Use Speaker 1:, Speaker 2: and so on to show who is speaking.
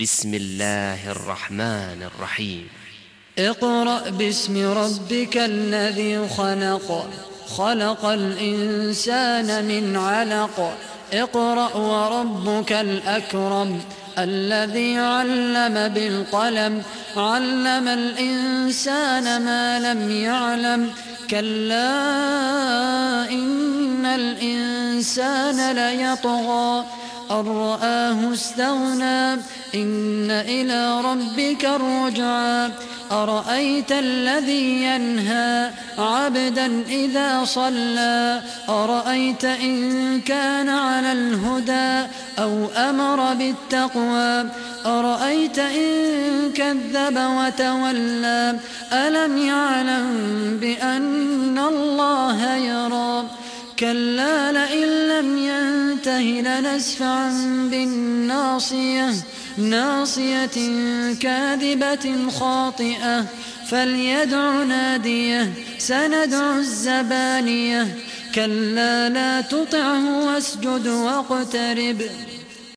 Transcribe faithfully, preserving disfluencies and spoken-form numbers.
Speaker 1: بسم الله الرحمن الرحيم.
Speaker 2: اقرأ باسم ربك الذي خلق خلق الإنسان من علق اقرأ وربك الأكرم الذي علم بالقلم علم الإنسان ما لم يعلم كلا إن الإنسان ليطغى أن رآه استغنى إن إلى ربك الرجعى أرأيت الذي ينهى عبدا إذا صلى أرأيت إن كان على الهدى أو أمر بالتقوى أرأيت إن كذب وتولى ألم يعلم بأن الله يرى كلا لئن لم ينته لنسفعا بالناصية ناصية كاذبة خاطئة فليدع ناديه سندع الزبانية كلا لا تطعه واسجد واقترب